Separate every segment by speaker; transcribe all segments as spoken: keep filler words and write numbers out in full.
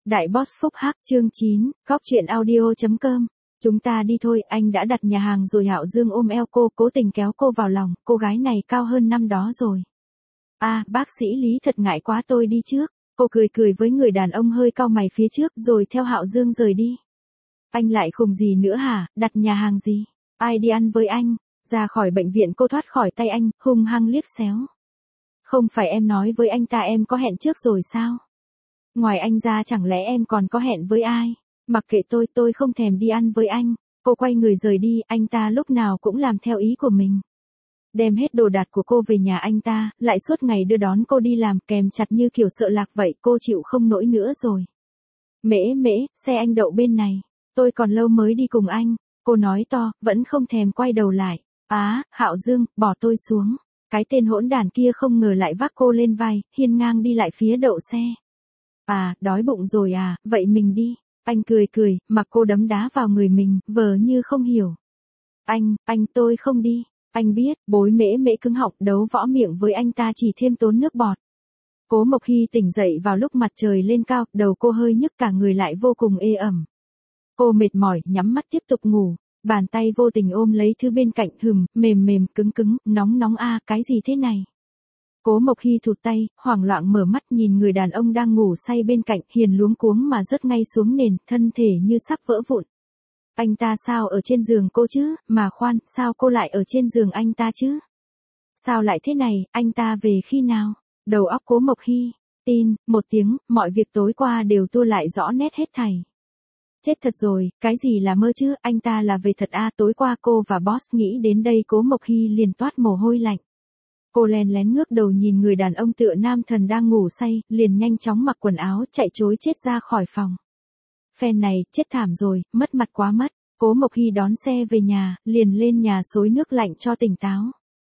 Speaker 1: Đại Boss Phúc Hắc chương chín, Góc truyện audio chấm com. Chúng ta đi thôi, anh đã đặt nhà hàng rồi. Hạo Dương ôm eo cô, cố tình kéo cô vào lòng, cô gái này cao hơn năm đó rồi. À, bác sĩ Lý thật ngại quá, tôi đi trước. Cô cười cười với người đàn ông hơi cau mày phía trước rồi theo Hạo Dương rời đi. Anh lại khùng gì nữa hả, đặt nhà hàng gì? Ai đi ăn với anh? Ra khỏi bệnh viện cô thoát khỏi tay anh, hung hăng liếc xéo. Không phải em nói với anh ta em có hẹn trước rồi sao? Ngoài anh ra chẳng lẽ em còn có hẹn với ai? Mặc kệ tôi, tôi không thèm đi ăn với anh. Cô quay người rời đi, anh ta lúc nào cũng làm theo ý của mình. Đem hết đồ đạc của cô về nhà anh ta, lại suốt ngày đưa đón cô đi làm, kèm chặt như kiểu sợ lạc vậy, cô chịu không nổi nữa rồi. Mễ mễ, xe anh đậu bên này. Tôi còn lâu mới đi cùng anh. Cô nói to, vẫn không thèm quay đầu lại. Á, Hạo Dương, bỏ tôi xuống. Cái tên hỗn đản kia không ngờ lại vác cô lên vai, hiên ngang đi lại phía đậu xe. À, đói bụng rồi à, vậy mình đi. Anh cười cười, mặc cô đấm đá vào người mình, vờ như không hiểu. Anh, anh tôi không đi. Anh biết, bối mễ mễ cứng họng, đấu võ miệng với anh ta chỉ thêm tốn nước bọt. Cố Mộc Hy tỉnh dậy vào lúc mặt trời lên cao, đầu cô hơi nhức, cả người lại vô cùng ê ẩm. Cô mệt mỏi, nhắm mắt tiếp tục ngủ. Bàn tay vô tình ôm lấy thứ bên cạnh, hừm, mềm mềm, cứng cứng, nóng nóng a, à, cái gì thế này? Cố Mộc Hy thụt tay, hoảng loạn mở mắt nhìn người đàn ông đang ngủ say bên cạnh, hiền luống cuống mà rớt ngay xuống nền, thân thể như sắp vỡ vụn. Anh ta sao ở trên giường cô chứ, mà khoan, sao cô lại ở trên giường anh ta chứ? Sao lại thế này, anh ta về khi nào? Đầu óc Cố Mộc Hy, tin, một tiếng, mọi việc tối qua đều tua lại rõ nét hết thảy. Chết thật rồi, cái gì là mơ chứ, anh ta là về thật à, tối qua cô và boss nghĩ đến đây Cố Mộc Hy liền toát mồ hôi lạnh. Cô lén lén ngước đầu nhìn người đàn ông tựa nam thần đang ngủ say, liền nhanh chóng mặc quần áo chạy trối chết ra khỏi phòng. Phen này, chết thảm rồi, mất mặt quá mất. Cố Mộc Hy đón xe về nhà, liền lên nhà xối nước lạnh cho tỉnh táo.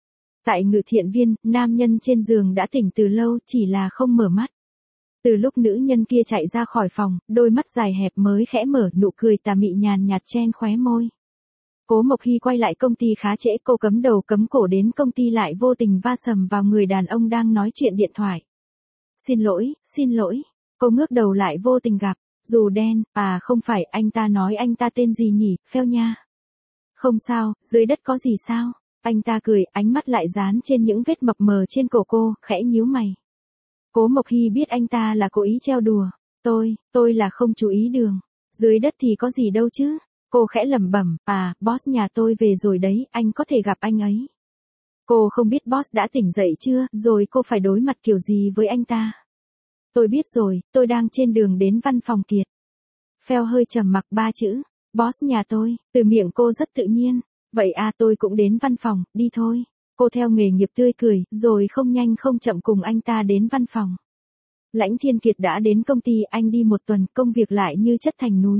Speaker 1: Tại Ngự Thiện Viên, nam nhân trên giường đã tỉnh từ lâu, chỉ là không mở mắt. Từ lúc nữ nhân kia chạy ra khỏi phòng, đôi mắt dài hẹp mới khẽ mở, nụ cười tà mị nhàn nhạt chen khóe môi. Cố Mộc Hy quay lại công ty khá trễ, cô cấm đầu cấm cổ đến công ty lại vô tình va sầm vào người đàn ông đang nói chuyện điện thoại. Xin lỗi, xin lỗi. Cô ngước đầu lại vô tình gặp, dù đen, à không phải, anh ta nói anh ta tên gì nhỉ, phèo nha. Không sao, dưới đất có gì sao? Anh ta cười, ánh mắt lại dán trên những vết mập mờ trên cổ cô, khẽ nhíu mày. Cố Mộc Hy biết anh ta là cố ý trêu đùa. Tôi, tôi là không chú ý đường. Dưới đất thì có gì đâu chứ? Cô khẽ lẩm bẩm, à, boss nhà tôi về rồi đấy, anh có thể gặp anh ấy. Cô không biết boss đã tỉnh dậy chưa, rồi cô phải đối mặt kiểu gì với anh ta. Tôi biết rồi, tôi đang trên đường đến văn phòng Kiệt. Phèo hơi trầm mặc ba chữ, boss nhà tôi, từ miệng cô rất tự nhiên. Vậy à, tôi cũng đến văn phòng, đi thôi. Cô theo nghề nghiệp tươi cười, rồi không nhanh không chậm cùng anh ta đến văn phòng. Lãnh Thiên Kiệt đã đến công ty, anh đi một tuần, công việc lại như chất thành núi.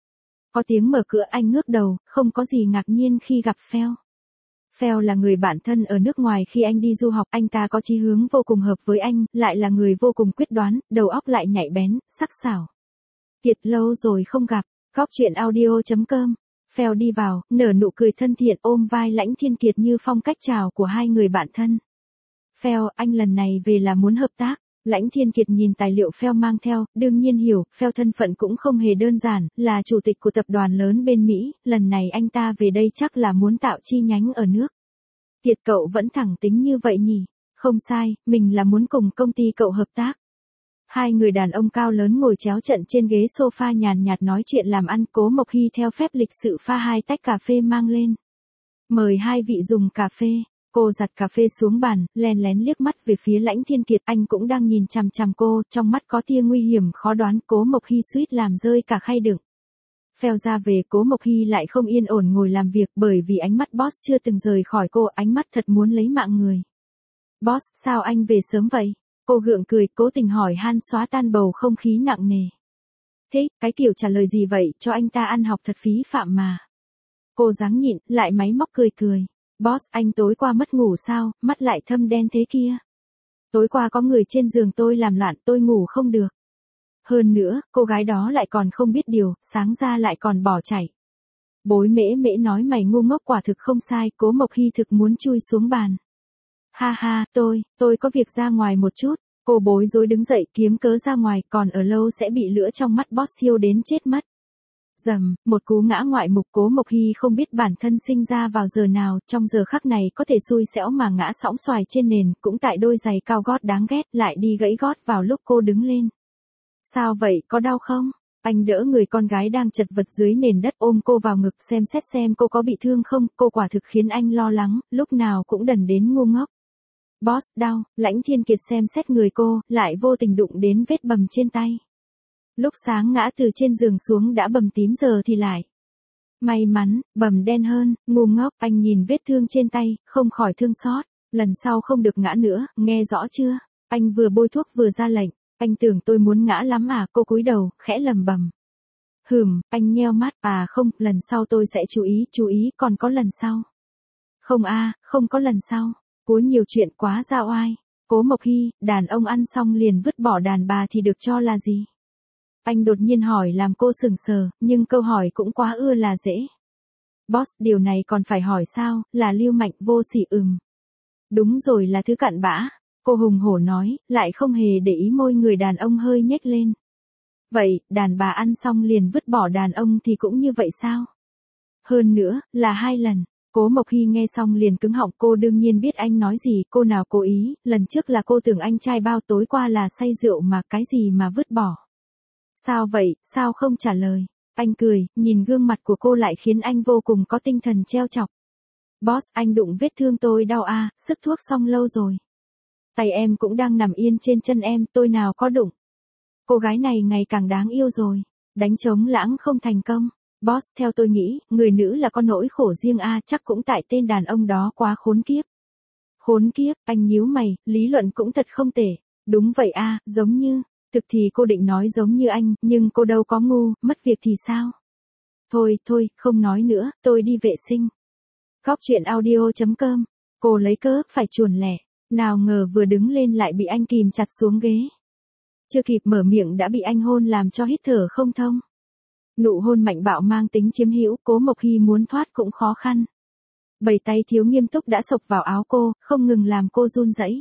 Speaker 1: Có tiếng mở cửa, anh ngước đầu, không có gì ngạc nhiên khi gặp Phèo. Phèo là người bạn thân ở nước ngoài khi anh đi du học, anh ta có chí hướng vô cùng hợp với anh, lại là người vô cùng quyết đoán, đầu óc lại nhạy bén, sắc sảo. Kiệt lâu rồi không gặp, Góc truyện audio chấm com. Phèo đi vào, nở nụ cười thân thiện ôm vai Lãnh Thiên Kiệt như phong cách chào của hai người bạn thân. Phèo, anh lần này về là muốn hợp tác. Lãnh Thiên Kiệt nhìn tài liệu Phèo mang theo, đương nhiên hiểu, Phèo thân phận cũng không hề đơn giản, là chủ tịch của tập đoàn lớn bên Mỹ, lần này anh ta về đây chắc là muốn tạo chi nhánh ở nước. Kiệt cậu vẫn thẳng tính như vậy nhỉ? Không sai, mình là muốn cùng công ty cậu hợp tác. Hai người đàn ông cao lớn ngồi chéo trận trên ghế sofa nhàn nhạt nói chuyện làm ăn. Cố Mộc Hy theo phép lịch sự pha hai tách cà phê mang lên. Mời hai vị dùng cà phê. Cô giặt cà phê xuống bàn, lén lén liếc mắt về phía Lãnh Thiên Kiệt, anh cũng đang nhìn chằm chằm cô, trong mắt có tia nguy hiểm khó đoán. Cố Mộc Hy suýt làm rơi cả khay đựng. Phèo ra về, Cố Mộc Hy lại không yên ổn ngồi làm việc, bởi vì ánh mắt boss chưa từng rời khỏi cô, ánh mắt thật muốn lấy mạng người. Boss, sao anh về sớm vậy? Cô gượng cười, cố tình hỏi han xóa tan bầu không khí nặng nề. Thế, cái kiểu trả lời gì vậy, cho anh ta ăn học thật phí phạm mà. Cô dáng nhịn, lại máy móc cười cười. Boss, anh tối qua mất ngủ sao, mắt lại thâm đen thế kia. Tối qua có người trên giường tôi làm loạn, tôi ngủ không được. Hơn nữa, cô gái đó lại còn không biết điều, sáng ra lại còn bỏ chạy. Bối mễ mễ nói mày ngu ngốc quả thực không sai, Cố Mộc Hy thực muốn chui xuống bàn. Ha ha, tôi, tôi có việc ra ngoài một chút. Cô bối rối đứng dậy kiếm cớ ra ngoài, còn ở lâu sẽ bị lửa trong mắt boss thiêu đến chết mất. Dầm, một cú ngã ngoại mục. Cố Mộc Hy không biết bản thân sinh ra vào giờ nào, trong giờ khắc này có thể xui xẻo mà ngã sõng xoài trên nền, cũng tại đôi giày cao gót đáng ghét, lại đi gãy gót vào lúc cô đứng lên. Sao vậy, có đau không? Anh đỡ người con gái đang chật vật dưới nền đất, ôm cô vào ngực xem xét xem cô có bị thương không. Cô quả thực khiến anh lo lắng, lúc nào cũng đần đến ngu ngốc. Boss, đau. Lãnh Thiên Kiệt xem xét người cô, lại vô tình đụng đến vết bầm trên tay. Lúc sáng ngã từ trên giường xuống đã bầm tím, giờ thì lại. May mắn, bầm đen hơn. Ngu ngốc. Anh nhìn vết thương trên tay, không khỏi thương xót. Lần sau không được ngã nữa, nghe rõ chưa? Anh vừa bôi thuốc vừa ra lệnh. Anh tưởng tôi muốn ngã lắm à? Cô cúi đầu, khẽ lầm bầm. Hừm, anh nheo mắt. À không, lần sau tôi sẽ chú ý, chú ý, còn có lần sau. Không a, không có lần sau. Cố nhiều chuyện quá ra oai. Cố Mộc Hy, đàn ông ăn xong liền vứt bỏ đàn bà thì được cho là gì? Anh đột nhiên hỏi làm cô sững sờ, nhưng câu hỏi cũng quá ưa là dễ. Boss, điều này còn phải hỏi sao, là lưu manh vô sỉ. Ừm. Đúng rồi, là thứ cặn bã. Cô hùng hổ nói, lại không hề để ý môi người đàn ông hơi nhếch lên. Vậy, đàn bà ăn xong liền vứt bỏ đàn ông thì cũng như vậy sao? Hơn nữa, là hai lần. Cố Mộc Hy nghe xong liền cứng họng, cô đương nhiên biết anh nói gì, cô nào cố ý, lần trước là cô tưởng anh trai bao, tối qua là say rượu mà, cái gì mà vứt bỏ. Sao vậy, sao không trả lời? Anh cười, nhìn gương mặt của cô lại khiến anh vô cùng có tinh thần trêu chọc. Boss, anh đụng vết thương tôi đau à, sức thuốc xong lâu rồi. Tay em cũng đang nằm yên trên chân em, tôi nào có đụng. Cô gái này ngày càng đáng yêu rồi. Đánh trống lãng không thành công. Boss, theo tôi nghĩ, người nữ là có nỗi khổ riêng a, à, chắc cũng tại tên đàn ông đó quá khốn kiếp. Khốn kiếp, anh nhíu mày, lý luận cũng thật không tệ. Đúng vậy a, à, giống như, thực thì cô định nói giống như anh, nhưng cô đâu có ngu, mất việc thì sao? Thôi, thôi, không nói nữa, tôi đi vệ sinh. Góc truyện audio chấm com. Cô lấy cớ phải chuồn lẻ, nào ngờ vừa đứng lên lại bị anh kìm chặt xuống ghế. Chưa kịp mở miệng đã bị anh hôn làm cho hít thở không thông. Nụ hôn mạnh bạo mang tính chiếm hữu, Cố Mộc Hy muốn thoát cũng khó khăn. Bảy tay thiếu nghiêm túc đã xộc vào áo cô, không ngừng làm cô run rẩy.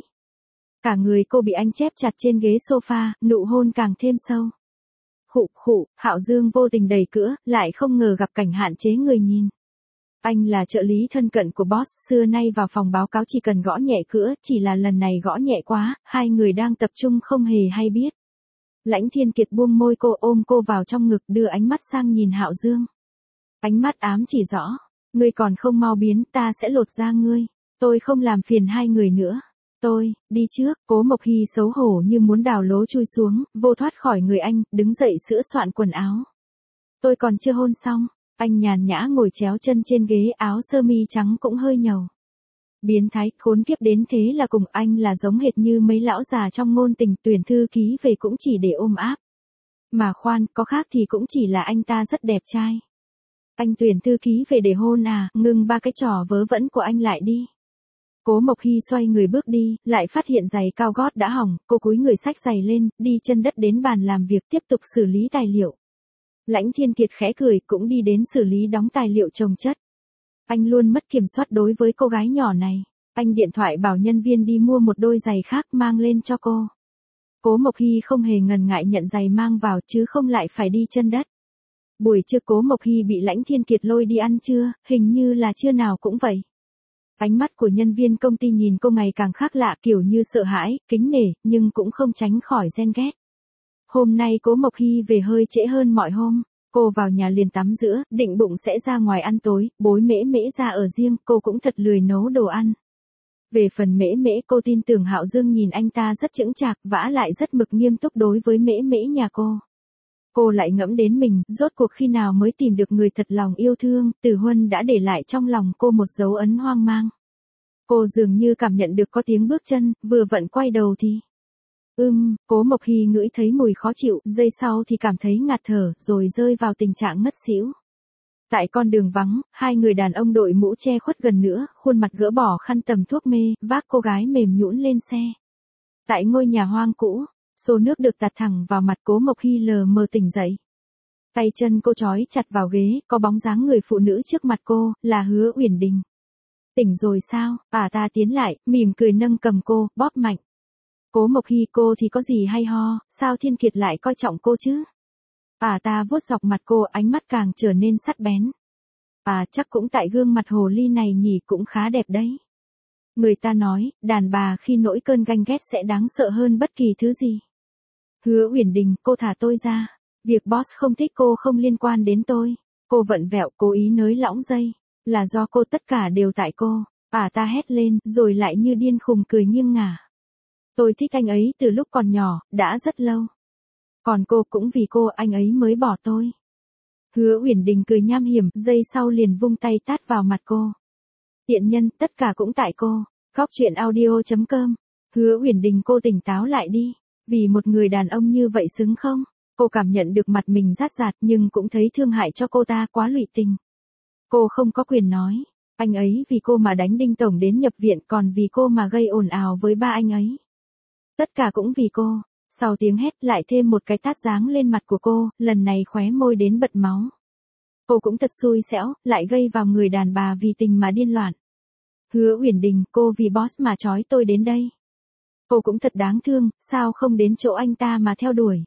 Speaker 1: Cả người cô bị anh chép chặt trên ghế sofa, nụ hôn càng thêm sâu. Khụ khụ, Hạo Dương vô tình đẩy cửa, lại không ngờ gặp cảnh hạn chế người nhìn. Anh là trợ lý thân cận của boss, xưa nay vào phòng báo cáo chỉ cần gõ nhẹ cửa, chỉ là lần này gõ nhẹ quá, hai người đang tập trung không hề hay biết. Lãnh Thiên Kiệt buông môi cô, ôm cô vào trong ngực, đưa ánh mắt sang nhìn Hạo Dương. Ánh mắt ám chỉ rõ, ngươi còn không mau biến, ta sẽ lột da ngươi. Tôi không làm phiền hai người nữa. Tôi, đi trước. Cố Mộc Hy xấu hổ như muốn đào lố chui xuống, vô thoát khỏi người anh, đứng dậy sửa soạn quần áo. Tôi còn chưa hôn xong. Anh nhàn nhã ngồi chéo chân trên ghế, áo sơ mi trắng cũng hơi nhầu. Biến thái, khốn kiếp đến thế là cùng, anh là giống hệt như mấy lão già trong ngôn tình, tuyển thư ký về cũng chỉ để ôm áp. Mà khoan, có khác thì cũng chỉ là anh ta rất đẹp trai. Anh tuyển thư ký về để hôn à, ngừng ba cái trò vớ vẩn của anh lại đi. Cố Mộc Hy xoay người bước đi, lại phát hiện giày cao gót đã hỏng, cô cúi người xách giày lên, đi chân đất đến bàn làm việc tiếp tục xử lý tài liệu. Lãnh Thiên Kiệt khẽ cười, cũng đi đến xử lý đóng tài liệu chồng chất. Anh luôn mất kiểm soát đối với cô gái nhỏ này. Anh điện thoại bảo nhân viên đi mua một đôi giày khác mang lên cho cô. Cố Mộc Hy không hề ngần ngại nhận giày mang vào chứ không lại phải đi chân đất. Buổi trưa Cố Mộc Hy bị Lãnh Thiên Kiệt lôi đi ăn trưa, hình như là trưa nào cũng vậy. Ánh mắt của nhân viên công ty nhìn cô ngày càng khác lạ, kiểu như sợ hãi, kính nể, nhưng cũng không tránh khỏi ghen ghét. Hôm nay Cố Mộc Hy về hơi trễ hơn mọi hôm. Cô vào nhà liền tắm rửa, định bụng sẽ ra ngoài ăn tối, bối Mễ Mễ ra ở riêng, cô cũng thật lười nấu đồ ăn. Về phần Mễ Mễ, cô tin tưởng Hạo Dương nhìn anh ta rất chững chạc, vả lại rất mực nghiêm túc đối với Mễ Mễ nhà cô. Cô lại ngẫm đến mình, rốt cuộc khi nào mới tìm được người thật lòng yêu thương, Từ Huân đã để lại trong lòng cô một dấu ấn hoang mang. Cô dường như cảm nhận được có tiếng bước chân, vừa vặn quay đầu thì... Ưm, Cố Mộc Hy ngửi thấy mùi khó chịu, giây sau thì cảm thấy ngạt thở, rồi rơi vào tình trạng ngất xỉu. Tại con đường vắng, hai người đàn ông đội mũ che khuất gần nữa, khuôn mặt gỡ bỏ khăn tầm thuốc mê, vác cô gái mềm nhũn lên xe. Tại ngôi nhà hoang cũ, xô nước được tạt thẳng vào mặt Cố Mộc Hy, lờ mờ tỉnh dậy. Tay chân cô trói chặt vào ghế, có bóng dáng người phụ nữ trước mặt cô, là Hứa Uyển Đình. Tỉnh rồi sao? Bà ta tiến lại, mỉm cười nâng cầm cô, bóp mạnh. Cố Mộc Hy cô thì có gì hay ho, sao Thiên Kiệt lại coi trọng cô chứ? À ta vuốt dọc mặt cô, ánh mắt càng trở nên sắc bén. À chắc cũng tại gương mặt hồ ly này nhỉ, cũng khá đẹp đấy. Người ta nói, đàn bà khi nổi cơn ganh ghét sẽ đáng sợ hơn bất kỳ thứ gì. Hứa Uyển Đình, cô thả tôi ra. Việc boss không thích cô không liên quan đến tôi. Cô vặn vẹo, cố ý nới lỏng dây. Là do cô, tất cả đều tại cô. À ta hét lên, rồi lại như điên khùng cười nghiêng ngả. Tôi thích anh ấy từ lúc còn nhỏ, đã rất lâu. Còn cô cũng vì cô anh ấy mới bỏ tôi. Hứa Uyển Đình cười nham hiểm, giây sau liền vung tay tát vào mặt cô. Tiện nhân, tất cả cũng tại cô. Góc truyện audio chấm com. Hứa Uyển Đình, cô tỉnh táo lại đi. Vì một người đàn ông như vậy xứng không? Cô cảm nhận được mặt mình rát rạt nhưng cũng thấy thương hại cho cô ta quá lụy tình. Cô không có quyền nói. Anh ấy vì cô mà đánh Đinh Tổng đến nhập viện, còn vì cô mà gây ồn ào với ba anh ấy. Tất cả cũng vì cô. Sau tiếng hét lại thêm một cái tát giáng lên mặt của cô, lần này khóe môi đến bật máu. Cô cũng thật xui xẻo, lại gây vào người đàn bà vì tình mà điên loạn. Hứa Uyển Đình, cô vì boss mà trói tôi đến đây. Cô cũng thật đáng thương, sao không đến chỗ anh ta mà theo đuổi.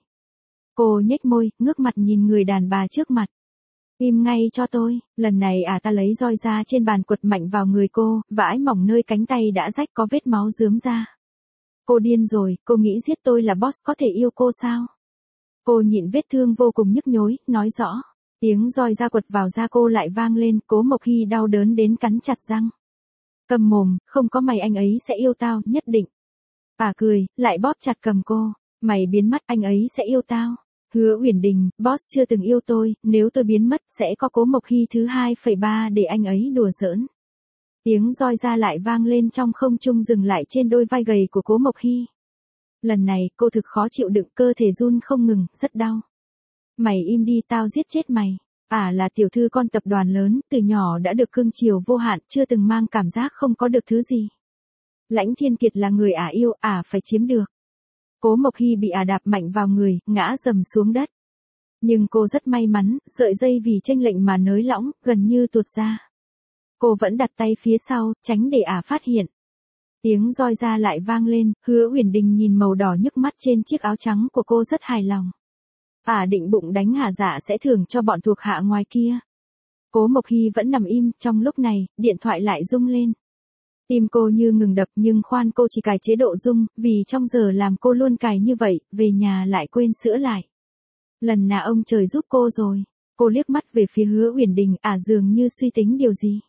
Speaker 1: Cô nhếch môi, ngước mặt nhìn người đàn bà trước mặt. Im ngay cho tôi, lần này à ta lấy roi ra trên bàn quật mạnh vào người cô, vãi mỏng nơi cánh tay đã rách có vết máu rướm ra. Cô điên rồi, cô nghĩ giết tôi là boss có thể yêu cô sao? Cô nhịn vết thương vô cùng nhức nhối, nói rõ. Tiếng roi ra quật vào da cô lại vang lên, Cố Mộc Hy đau đớn đến cắn chặt răng. Cầm mồm, không có mày anh ấy sẽ yêu tao, nhất định. À cười, lại bóp chặt cầm cô. Mày biến mất anh ấy sẽ yêu tao. Hứa Uyển Đình, boss chưa từng yêu tôi, nếu tôi biến mất sẽ có Cố Mộc Hy thứ hai phẩy ba để anh ấy đùa giỡn. Tiếng roi ra lại vang lên trong không trung, dừng lại trên đôi vai gầy của Cố Mộc Hy. Lần này cô thực khó chịu đựng, cơ thể run không ngừng, rất đau. Mày im đi, tao giết chết mày. À là tiểu thư con tập đoàn lớn, từ nhỏ đã được cưng chiều vô hạn, chưa từng mang cảm giác không có được thứ gì. Lãnh Thiên Kiệt là người ả yêu, ả phải chiếm được. Cố Mộc Hy bị ả đạp mạnh vào người, ngã rầm xuống đất. Nhưng cô rất may mắn, sợi dây vì chênh lệnh mà nới lỏng, gần như tuột ra. Cô vẫn đặt tay phía sau, tránh để ả phát hiện. Tiếng roi ra lại vang lên, Hứa Uyển Đình nhìn màu đỏ nhức mắt trên chiếc áo trắng của cô rất hài lòng. Ả định bụng đánh Hà Dạ sẽ thưởng cho bọn thuộc hạ ngoài kia. Cố Mộc Hy vẫn nằm im, trong lúc này, điện thoại lại rung lên. Tim cô như ngừng đập, nhưng khoan, cô chỉ cài chế độ rung, vì trong giờ làm cô luôn cài như vậy, về nhà lại quên sửa lại. Lần nào ông trời giúp cô rồi. Cô liếc mắt về phía Hứa Uyển Đình, ả dường như suy tính điều gì.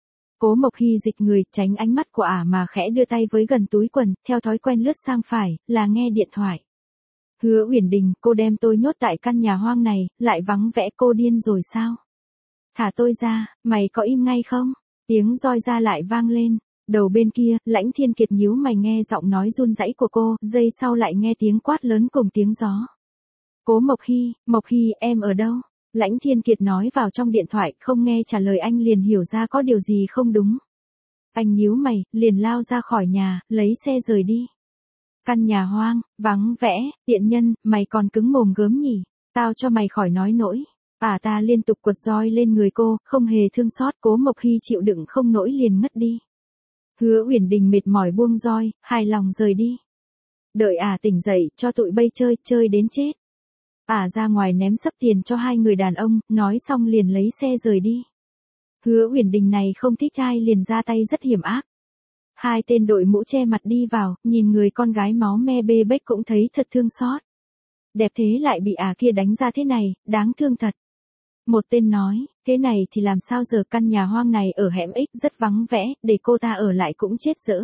Speaker 1: Cố Mộc Hy dịch người, tránh ánh mắt của ả mà khẽ đưa tay với gần túi quần, theo thói quen lướt sang phải, là nghe điện thoại. Hứa Uyển Đình, cô đem tôi nhốt tại căn nhà hoang này, lại vắng vẻ, cô điên rồi sao? Thả tôi ra, mày có im ngay không? Tiếng roi ra lại vang lên. Đầu bên kia, Lãnh Thiên Kiệt nhíu mày nghe giọng nói run rẩy của cô, giây sau lại nghe tiếng quát lớn cùng tiếng gió. Cố Mộc Hy, Mộc Hy, em ở đâu? Lãnh Thiên Kiệt nói vào trong điện thoại, không nghe trả lời anh liền hiểu ra có điều gì không đúng. Anh nhíu mày, liền lao ra khỏi nhà, lấy xe rời đi. Căn nhà hoang, vắng vẻ, tiện nhân, mày còn cứng mồm gớm nhỉ? Tao cho mày khỏi nói nỗi. À ta liên tục quật roi lên người cô, không hề thương xót. Cố Mộc Hy chịu đựng không nổi liền ngất đi. Hứa Uyển Đình mệt mỏi buông roi, hài lòng rời đi. Đợi ả à tỉnh dậy, cho tụi bay chơi, chơi đến chết. Ả à ra ngoài ném sấp tiền cho hai người đàn ông, nói xong liền lấy xe rời đi. Hứa Uyển Đình này không thích trai liền ra tay rất hiểm ác. Hai tên đội mũ che mặt đi vào, nhìn người con gái máu me bê bết cũng thấy thật thương xót. Đẹp thế lại bị ả à kia đánh ra thế này, đáng thương thật. Một tên nói, thế này thì làm sao giờ, căn nhà hoang này ở hẻm X rất vắng vẻ, để cô ta ở lại cũng chết dỡ.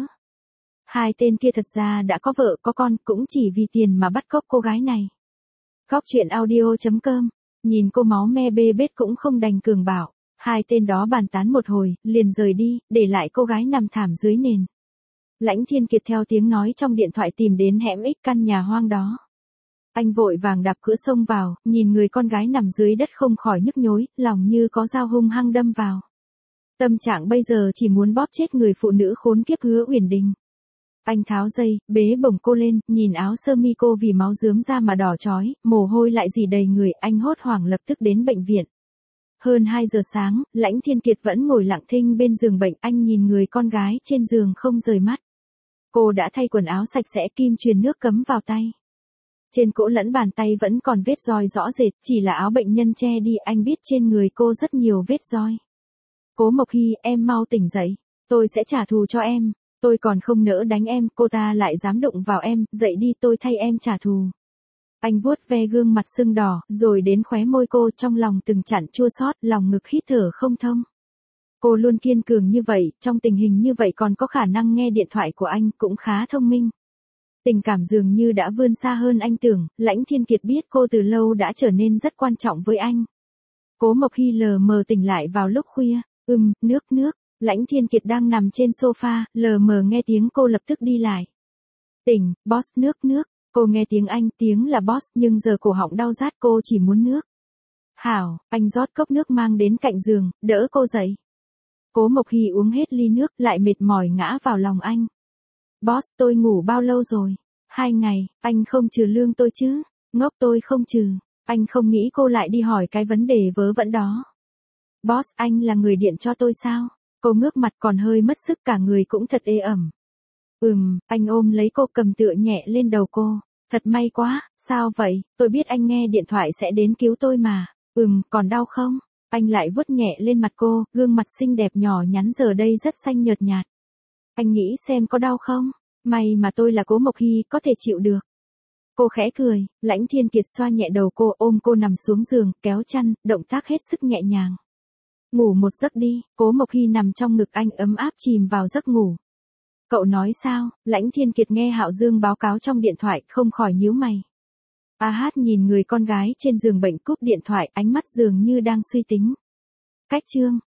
Speaker 1: Hai tên kia thật ra đã có vợ có con, cũng chỉ vì tiền mà bắt cóc cô gái này. Góc truyện audio chấm com, nhìn cô máu me bê bết cũng không đành cường bảo. Hai tên đó bàn tán một hồi, liền rời đi, để lại cô gái nằm thảm dưới nền. Lãnh Thiên Kiệt theo tiếng nói trong điện thoại tìm đến hẻm X căn nhà hoang đó. Anh vội vàng đạp cửa xông vào, nhìn người con gái nằm dưới đất không khỏi nhức nhối, lòng như có dao hung hăng đâm vào. Tâm trạng bây giờ chỉ muốn bóp chết người phụ nữ khốn kiếp Hứa Uyển Đình. Anh tháo dây, bế bổng cô lên, nhìn áo sơ mi cô vì máu rướm ra mà đỏ chói, mồ hôi lại rỉ đầy người, anh hốt hoảng lập tức đến bệnh viện. Hơn hai giờ sáng, Lãnh Thiên Kiệt vẫn ngồi lặng thinh bên giường bệnh, anh nhìn người con gái trên giường không rời mắt. Cô đã thay quần áo sạch sẽ, kim truyền nước cấm vào tay. Trên cổ lẫn bàn tay vẫn còn vết roi rõ rệt, chỉ là áo bệnh nhân che đi, anh biết trên người cô rất nhiều vết roi. Cố Mộc Hy, em mau tỉnh dậy, tôi sẽ trả thù cho em, tôi còn không nỡ đánh em, cô ta lại dám đụng vào em, dậy đi tôi thay em trả thù. Anh vuốt ve gương mặt sưng đỏ, rồi đến khóe môi cô, trong lòng từng trận chua xót, lòng ngực hít thở không thông. Cô luôn kiên cường như vậy, trong tình hình như vậy còn có khả năng nghe điện thoại của anh, cũng khá thông minh. Tình cảm dường như đã vươn xa hơn anh tưởng, Lãnh Thiên Kiệt biết cô từ lâu đã trở nên rất quan trọng với anh. Cố Mộc Hy lờ mờ tỉnh lại vào lúc khuya, ừm, nước nước, Lãnh Thiên Kiệt đang nằm trên sofa, lờ mờ nghe tiếng cô lập tức đi lại. Tỉnh, boss, nước nước, cô nghe tiếng anh, tiếng là boss, nhưng giờ cổ họng đau rát, cô chỉ muốn nước. Hảo, anh rót cốc nước mang đến cạnh giường, đỡ cô dậy. Cố Mộc Hy uống hết ly nước, lại mệt mỏi ngã vào lòng anh. Boss, tôi ngủ bao lâu rồi? Hai ngày, anh không trừ lương tôi chứ? Ngốc, tôi không trừ. Anh không nghĩ cô lại đi hỏi cái vấn đề vớ vẩn đó. Boss, anh là người điện cho tôi sao? Cô ngước mặt, còn hơi mất sức, cả người cũng thật ê ẩm. Ừm, anh ôm lấy cô, cầm tựa nhẹ lên đầu cô. Thật may quá, sao vậy? Tôi biết anh nghe điện thoại sẽ đến cứu tôi mà. Ừm, còn đau không? Anh lại vuốt nhẹ lên mặt cô, gương mặt xinh đẹp nhỏ nhắn giờ đây rất xanh nhợt nhạt. Anh nghĩ xem có đau không? May mà tôi là Cố Mộc Hy, có thể chịu được. Cô khẽ cười, Lãnh Thiên Kiệt xoa nhẹ đầu cô, ôm cô nằm xuống giường, kéo chăn, động tác hết sức nhẹ nhàng. Ngủ một giấc đi, Cố Mộc Hy nằm trong ngực anh ấm áp chìm vào giấc ngủ. Cậu nói sao? Lãnh Thiên Kiệt nghe Hạo Dương báo cáo trong điện thoại, không khỏi nhíu mày. A Hát nhìn người con gái trên giường bệnh cúp điện thoại, ánh mắt dường như đang suy tính. Cách chương